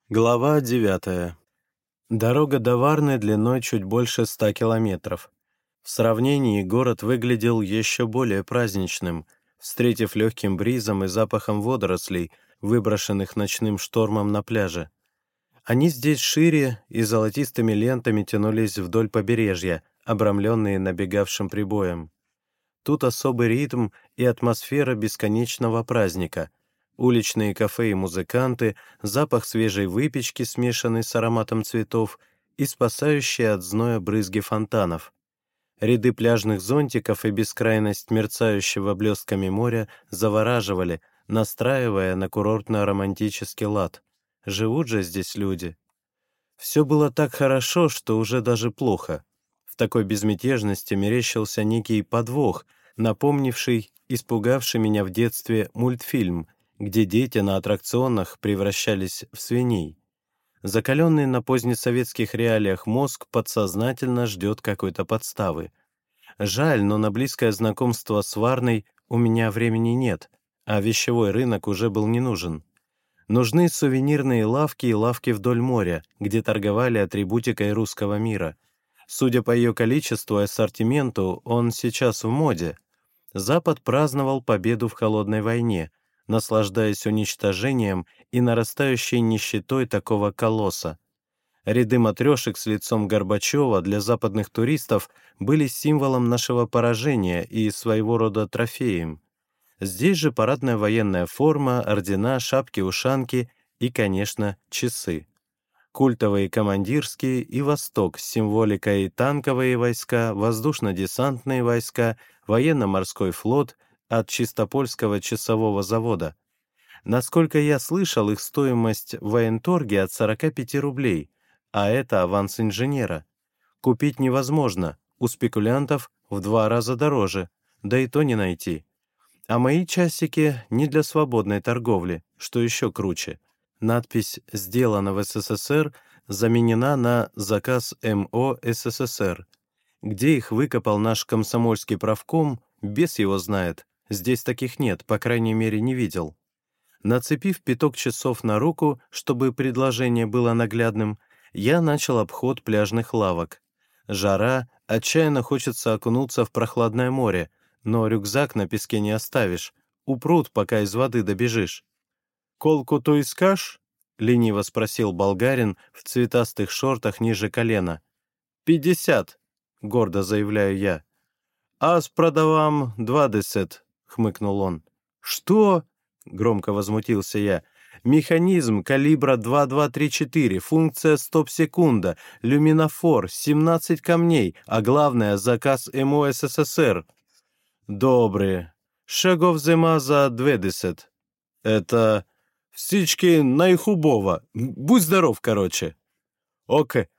Глава 9. Дорога до Варны длиной чуть больше 100 километров. В сравнении город выглядел еще более праздничным, встретив легким бризом и запахом водорослей, выброшенных ночным штормом на пляже. Они здесь шире и золотистыми лентами тянулись вдоль побережья, обрамленные набегавшим прибоем. Тут особый ритм и атмосфера бесконечного праздника. Уличные кафе и музыканты, запах свежей выпечки, смешанный с ароматом цветов, и спасающие от зноя брызги фонтанов. Ряды пляжных зонтиков и бескрайность мерцающего блестками моря завораживали, настраивая на курортно-романтический лад. Живут же здесь люди. Все было так хорошо, что уже даже плохо. В такой безмятежности мерещился некий подвох, напомнивший, испугавший меня в детстве мультфильм, где дети на аттракционах превращались в свиней. Закаленный на позднесоветских реалиях мозг подсознательно ждет какой-то подставы. Жаль, но на близкое знакомство с Варной у меня времени нет, а вещевой рынок уже был не нужен. Нужны сувенирные лавки и лавки вдоль моря, где торговали атрибутикой русского мира. Судя по ее количеству и ассортименту, он сейчас в моде. Запад праздновал победу в холодной войне, наслаждаясь уничтожением и нарастающей нищетой такого колосса. Ряды матрешек с лицом Горбачева для западных туристов были символом нашего поражения и своего рода трофеем. Здесь же парадная военная форма, ордена, шапки-ушанки и, конечно, часы. Культовые командирские и Восток с символикой танковые войска, воздушно-десантные войска, военно-морской флот от Чистопольского часового завода. Насколько я слышал, их стоимость в военторге от 45 рублей, а это аванс инженера. Купить невозможно, у спекулянтов в 2 раза дороже, да и то не найти. А мои часики не для свободной торговли, что еще круче. Надпись «Сделано в СССР» заменена на «Заказ МО СССР». Где их выкопал наш комсомольский правком, бес его знает. Здесь таких нет, по крайней мере, не видел. Нацепив пяток часов на руку, чтобы предложение было наглядным, я начал обход пляжных лавок. Жара, отчаянно хочется окунуться в прохладное море, но рюкзак на песке не оставишь, упрут, пока из воды добежишь. «Колку то искашь?» — лениво спросил болгарин в цветастых шортах ниже колена. 50, — гордо заявляю я. «Аз продавам 20», — хмыкнул он. «Что?» — громко возмутился я. «Механизм калибра 2234, функция стоп-секунда, люминофор, 17 камней, а главное — заказ МО СССР». «Добре. Шагов зима за 20. Это... Всічки найхубова. Будь здоров, короче». «Оке.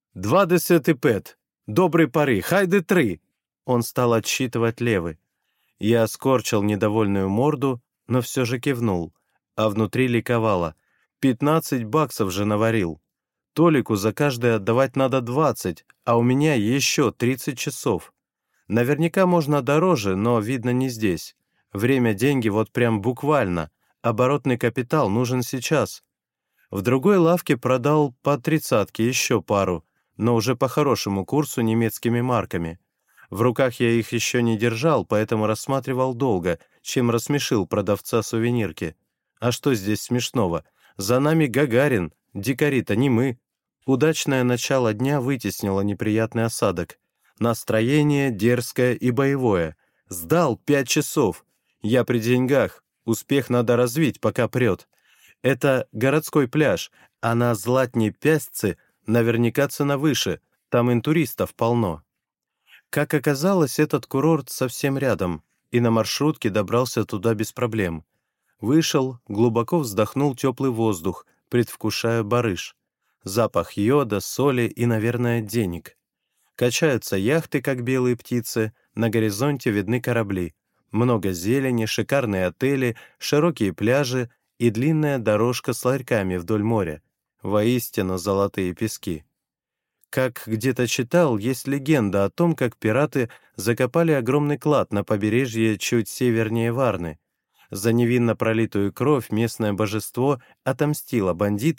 25. Доброй поры. Хайде 3». Он стал отсчитывать левы. Я скорчил недовольную морду, но все же кивнул, а внутри ликовало. 15 баксов же наварил. Толику за каждое отдавать надо 20, а у меня еще 30 часов. Наверняка можно дороже, но, видно, не здесь. Время — деньги вот прям буквально. Оборотный капитал нужен сейчас. В другой лавке продал по 30-ке еще пару, но уже по хорошему курсу немецкими марками. В руках я их еще не держал, поэтому рассматривал долго, чем рассмешил продавца сувенирки. А что здесь смешного? За нами Гагарин, дикари-то не мы. Удачное начало дня вытеснило неприятный осадок. Настроение дерзкое и боевое. Сдал 5 часов. Я при деньгах. Успех надо развить, пока прет. Это городской пляж, а на Златне-Пясце наверняка цена выше, там интуристов полно. Как оказалось, этот курорт совсем рядом, и на маршрутке добрался туда без проблем. Вышел, глубоко вздохнул теплый воздух, предвкушая барыш. Запах йода, соли и, наверное, денег. Качаются яхты, как белые птицы, на горизонте видны корабли. Много зелени, шикарные отели, широкие пляжи и длинная дорожка с ларьками вдоль моря. Воистину золотые пески. Как где-то читал, есть легенда о том, как пираты закопали огромный клад на побережье чуть севернее Варны. За невинно пролитую кровь местное божество отомстило бандитам,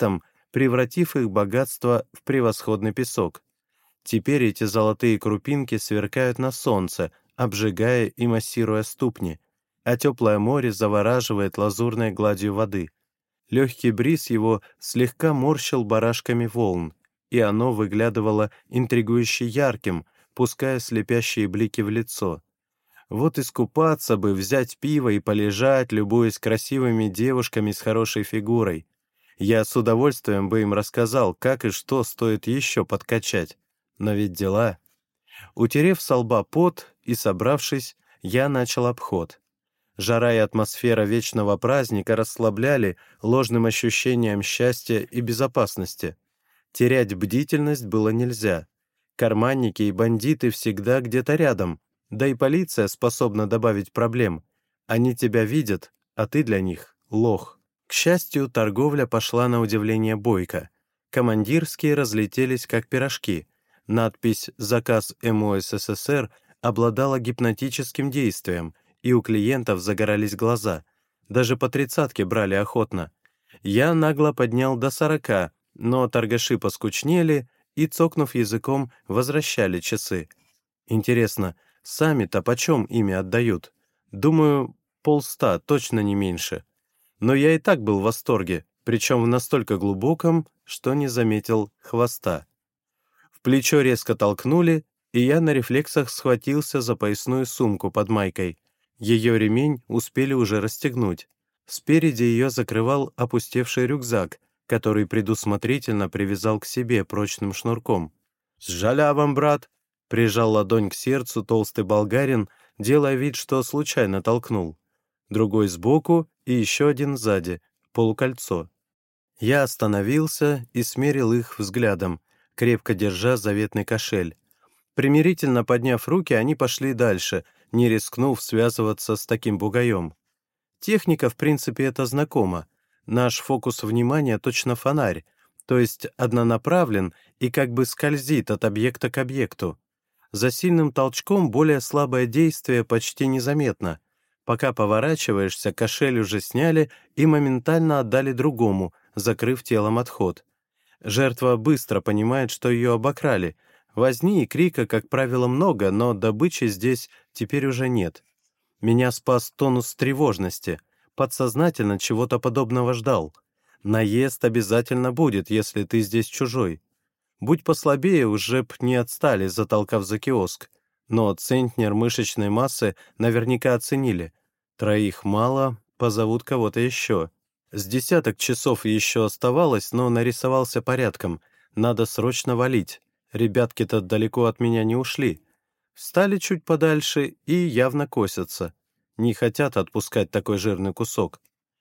превратив их богатство в превосходный песок. Теперь эти золотые крупинки сверкают на солнце, обжигая и массируя ступни, а теплое море завораживает лазурной гладью воды. Легкий бриз его слегка морщил барашками волн, и оно выглядывало интригующе ярким, пуская слепящие блики в лицо. Вот искупаться бы, взять пиво и полежать, любуясь красивыми девушками с хорошей фигурой. Я с удовольствием бы им рассказал, как и что стоит еще подкачать. Но ведь дела. Утерев со лба пот и собравшись, я начал обход. Жара и атмосфера вечного праздника расслабляли ложным ощущением счастья и безопасности. Терять бдительность было нельзя. Карманники и бандиты всегда где-то рядом, да и полиция способна добавить проблем. Они тебя видят, а ты для них — лох. К счастью, торговля пошла на удивление бойко. Командирские разлетелись как пирожки. Надпись «Заказ МО СССР» обладала гипнотическим действием, и у клиентов загорались глаза. Даже по тридцатке брали охотно. Я нагло поднял до 40, но торгаши поскучнели и, цокнув языком, возвращали часы. Интересно, сами-то почем ими отдают? Думаю, 50, точно не меньше. Но я и так был в восторге, причем в настолько глубоком, что не заметил хвоста. В плечо резко толкнули, и я на рефлексах схватился за поясную сумку под майкой. Ее ремень успели уже расстегнуть. Спереди ее закрывал опустевший рюкзак, который предусмотрительно привязал к себе прочным шнурком. «С жалявом, брат!» — прижал ладонь к сердцу толстый болгарин, делая вид, что случайно толкнул. Другой сбоку и еще один сзади, полукольцо. Я остановился и смерил их взглядом, крепко держа заветный кошель. Примирительно подняв руки, они пошли дальше, не рискнув связываться с таким бугаем. Техника, в принципе, это знакома. Наш фокус внимания точно фонарь, то есть однонаправлен и как бы скользит от объекта к объекту. За сильным толчком более слабое действие почти незаметно. Пока поворачиваешься, кошель уже сняли и моментально отдали другому, закрыв телом отход. Жертва быстро понимает, что ее обокрали. Возни и крика, как правило, много, но добычи здесь теперь уже нет. Меня спас тонус тревожности. Подсознательно чего-то подобного ждал. Наезд обязательно будет, если ты здесь чужой. Будь послабее, уже б не отстали, затолкав за киоск. Но центнер мышечной массы наверняка оценили. Троих мало, позовут кого-то еще. С десяток часов еще оставалось, но нарисовался порядком. Надо срочно валить. Ребятки-то далеко от меня не ушли. Встали чуть подальше и явно косятся. Не хотят отпускать такой жирный кусок.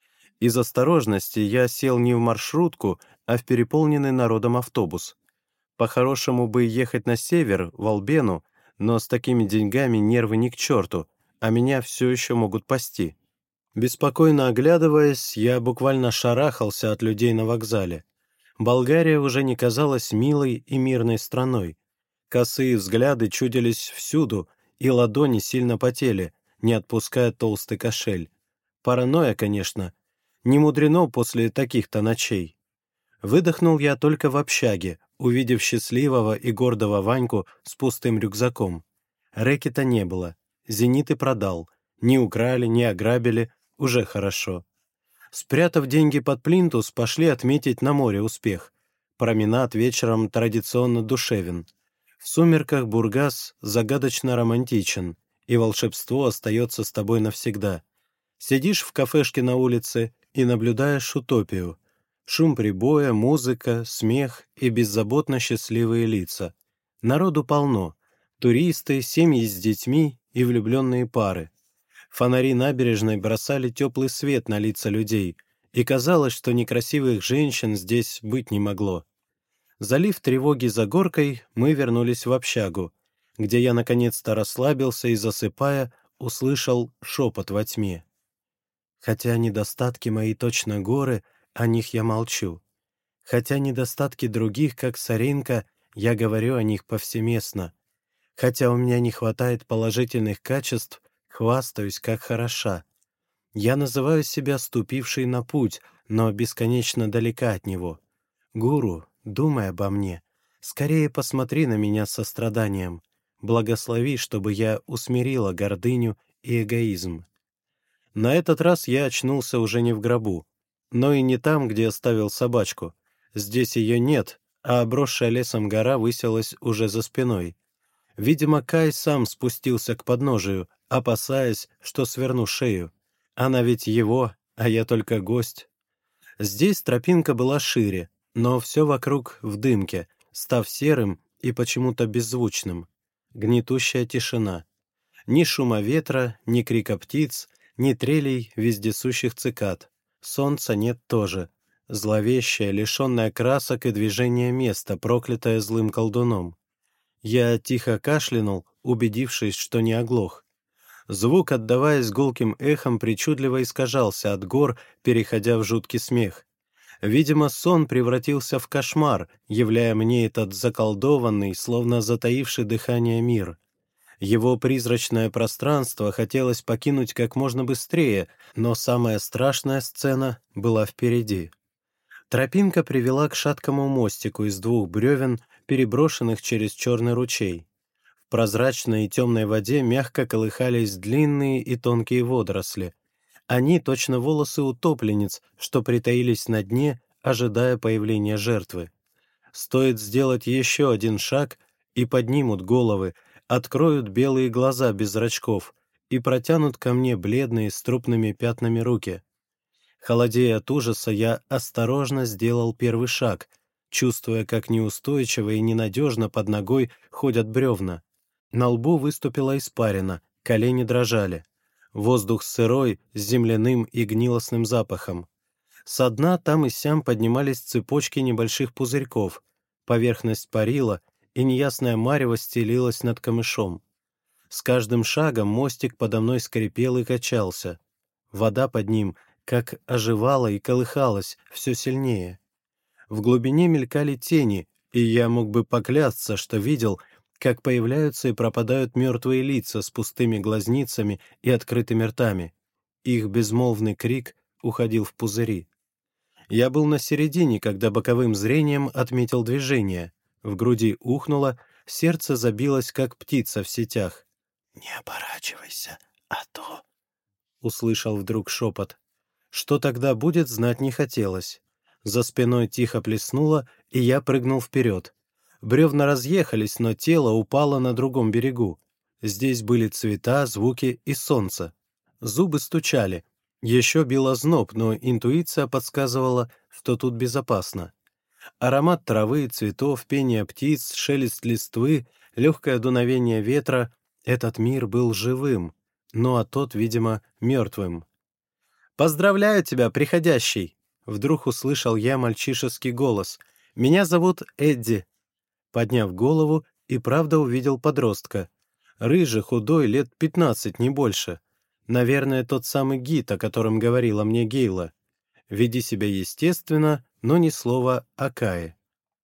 Из осторожности я сел не в маршрутку, а в переполненный народом автобус. По-хорошему бы ехать на север, в Албену, но с такими деньгами нервы ни к черту, а меня все еще могут пасти. Беспокойно оглядываясь, я буквально шарахался от людей на вокзале. Болгария уже не казалась милой и мирной страной. Косые взгляды чудились всюду, и ладони сильно потели, не отпуская толстый кошель. Паранойя, конечно. Не мудрено после таких-то ночей. Выдохнул я только в общаге, увидев счастливого и гордого Ваньку с пустым рюкзаком. Рэкета не было. Зениты продал. Не украли, не ограбили. Уже хорошо. Спрятав деньги под плинтус, пошли отметить на море успех. Променад вечером традиционно душевен. В сумерках Бургас загадочно романтичен, и волшебство остается с тобой навсегда. Сидишь в кафешке на улице и наблюдаешь утопию. Шум прибоя, музыка, смех и беззаботно счастливые лица. Народу полно. Туристы, семьи с детьми и влюбленные пары. Фонари набережной бросали теплый свет на лица людей, и казалось, что некрасивых женщин здесь быть не могло. Залив тревоги за горкой, мы вернулись в общагу, где я наконец-то расслабился и, засыпая, услышал шепот во тьме. Хотя недостатки мои точно горы, о них я молчу. Хотя недостатки других, как Соренко, я говорю о них повсеместно. Хотя у меня не хватает положительных качеств, хвастаюсь, как хороша. Я называю себя ступившей на путь, но бесконечно далека от него. «Гуру, думай обо мне. Скорее посмотри на меня с состраданием. Благослови, чтобы я усмирила гордыню и эгоизм». На этот раз я очнулся уже не в гробу, но и не там, где оставил собачку. Здесь ее нет, а обросшая лесом гора высилась уже за спиной. Видимо, Кай сам спустился к подножию, опасаясь, что сверну шею. Она ведь его, а я только гость. Здесь тропинка была шире, но все вокруг в дымке, став серым и почему-то беззвучным. Гнетущая тишина. Ни шума ветра, ни крика птиц, ни трелей вездесущих цикад. Солнца нет тоже. Зловещее, лишенное красок и движения место, проклятое злым колдуном. Я тихо кашлянул, убедившись, что не оглох. Звук, отдаваясь гулким эхом, причудливо искажался от гор, переходя в жуткий смех. Видимо, сон превратился в кошмар, являя мне этот заколдованный, словно затаивший дыхание мир. Его призрачное пространство хотелось покинуть как можно быстрее, но самая страшная сцена была впереди. Тропинка привела к шаткому мостику из 2 бревен, переброшенных через черный ручей. В прозрачной и темной воде мягко колыхались длинные и тонкие водоросли. Они точно волосы утопленниц, что притаились на дне, ожидая появления жертвы. Стоит сделать еще один шаг, и поднимут головы, откроют белые глаза без зрачков и протянут ко мне бледные с трупными пятнами руки. Холодея от ужаса, я осторожно сделал первый шаг, чувствуя, как неустойчиво и ненадежно под ногой ходят бревна. На лбу выступила испарина, колени дрожали. Воздух сырой, с земляным и гнилостным запахом. Со дна там и сям поднимались цепочки небольших пузырьков, поверхность парила, и неясное марево стелилось над камышом. С каждым шагом мостик подо мной скрипел и качался. Вода под ним как оживала и колыхалась все сильнее. В глубине мелькали тени, и я мог бы поклясться, что видел, как появляются и пропадают мертвые лица с пустыми глазницами и открытыми ртами. Их безмолвный крик уходил в пузыри. Я был на середине, когда боковым зрением отметил движение. В груди ухнуло, сердце забилось, как птица в сетях. «Не оборачивайся, а то...» — услышал вдруг шепот. Что тогда будет, знать не хотелось. За спиной тихо плеснуло, и я прыгнул вперед. Бревна разъехались, но тело упало на другом берегу. Здесь были цвета, звуки и солнце. Зубы стучали. Еще бил озноб, но интуиция подсказывала, что тут безопасно. Аромат травы, цветов, пение птиц, шелест листвы, легкое дуновение ветра — этот мир был живым, ну а тот, видимо, мертвым. «Поздравляю тебя, приходящий!» Вдруг услышал я мальчишеский голос. «Меня зовут Эдди». Подняв голову, и правда увидел подростка. Рыжий, худой, лет 15, не больше. Наверное, тот самый гид, о котором говорила мне Гейла. Веди себя естественно, но ни слова о Кае.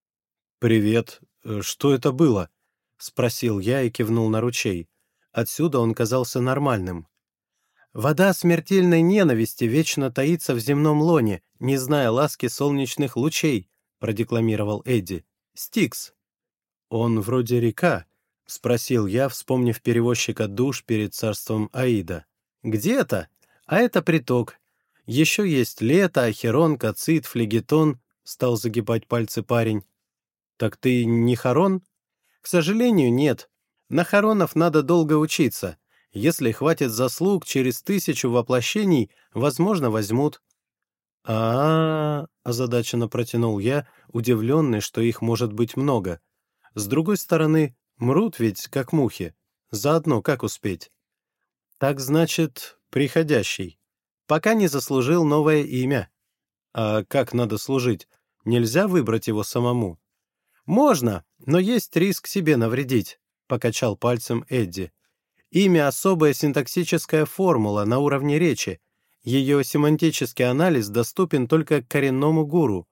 «Привет. Что это было?» — спросил я и кивнул на ручей. Отсюда он казался нормальным. «Вода смертельной ненависти вечно таится в земном лоне, не зная ласки солнечных лучей», — продекламировал Эдди. «Стикс». «Он вроде река?» — спросил я, вспомнив перевозчика душ перед царством Аида. «Где-то? А это приток. Еще есть Лето, Ахерон, Кацит, Флегетон», — стал загибать пальцы парень. «Так ты не Харон?» «К сожалению, нет. На Харонов надо долго учиться. Если хватит заслуг, через 1000 воплощений, возможно, возьмут». Озадаченно протянул я, удивленный, что их может быть много. С другой стороны, мрут ведь, как мухи. Заодно как успеть? «Так значит, приходящий. Пока не заслужил новое имя». «А как надо служить? Нельзя выбрать его самому?» «Можно, но есть риск себе навредить», — покачал пальцем Эдди. «Имя — особая синтаксическая формула на уровне речи. Ее семантический анализ доступен только коренному гуру».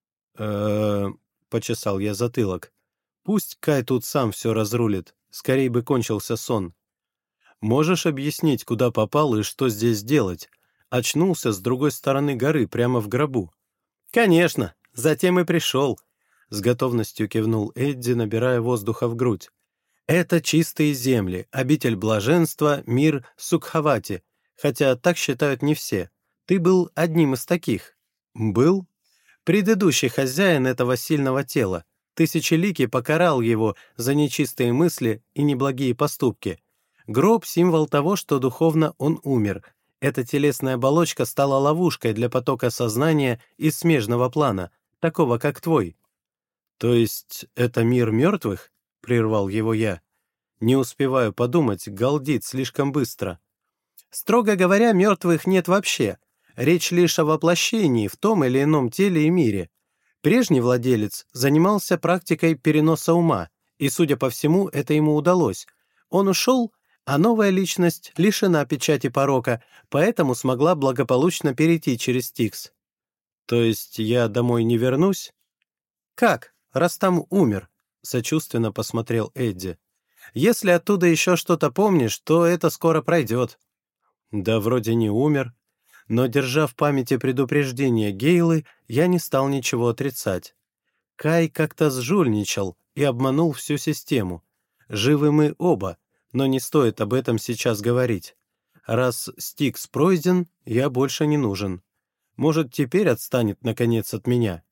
Почесал я затылок. «Пусть Кай тут сам все разрулит. Скорей бы кончился сон». «Можешь объяснить, куда попал и что здесь делать? Очнулся с другой стороны горы, прямо в гробу». «Конечно. Затем и пришел. С готовностью кивнул Эдди, набирая воздуха в грудь. Это чистые земли, обитель блаженства, мир Сукхавати, хотя так считают не все. Ты был одним из таких. Был? Предыдущий хозяин этого сильного тела. Тысячеликий покарал его за нечистые мысли и неблагие поступки. Гроб — символ того, что духовно он умер. Эта телесная оболочка стала ловушкой для потока сознания из смежного плана, такого как твой. «То есть это мир мертвых?» — прервал его я. Не успеваю подумать, галдит слишком быстро. Строго говоря, мертвых нет вообще. Речь лишь о воплощении в том или ином теле и мире. Прежний владелец занимался практикой переноса ума, и, судя по всему, это ему удалось. Он ушел, а новая личность лишена печати порока, поэтому смогла благополучно перейти через Стикс. То есть я домой не вернусь? Как? Раз там умер, сочувственно посмотрел Эдди. Если оттуда еще что-то помнишь, то это скоро пройдет. Да вроде не умер. Но, держа в памяти предупреждение Гейлы, я не стал ничего отрицать. Кай как-то сжульничал и обманул всю систему. Живы мы оба, но не стоит об этом сейчас говорить. Раз Стикс пройден, я больше не нужен. Может, теперь отстанет, наконец, от меня.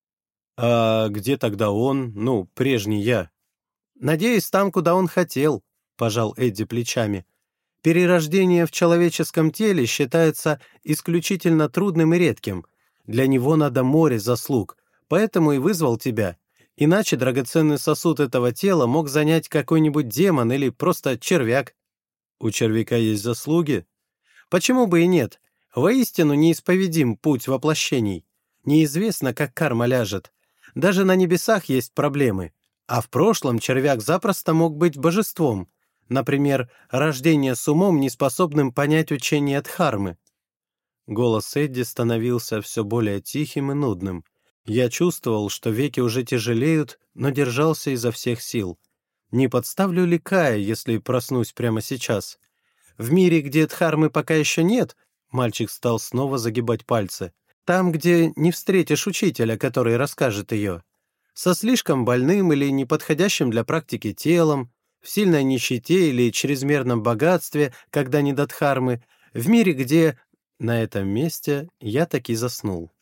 А где тогда он, прежний я? Надеюсь, там, куда он хотел, пожал Эдди плечами. Перерождение в человеческом теле считается исключительно трудным и редким. Для него надо море заслуг, поэтому и вызвал тебя. Иначе драгоценный сосуд этого тела мог занять какой-нибудь демон или просто червяк. У червяка есть заслуги? Почему бы и нет? Воистину неисповедим путь воплощений. Неизвестно, как карма ляжет. Даже на небесах есть проблемы. А в прошлом червяк запросто мог быть божеством. Например, рождение с умом, неспособным понять учение Дхармы. Голос Эдди становился все более тихим и нудным. Я чувствовал, что веки уже тяжелеют, но держался изо всех сил. Не подставлю ли Кая, если проснусь прямо сейчас? В мире, где Дхармы пока еще нет, мальчик стал снова загибать пальцы, там, где не встретишь учителя, который расскажет ее. Со слишком больным или неподходящим для практики телом, в сильной нищете или чрезмерном богатстве, когда не до Дхармы, в мире, где... На этом месте я таки заснул.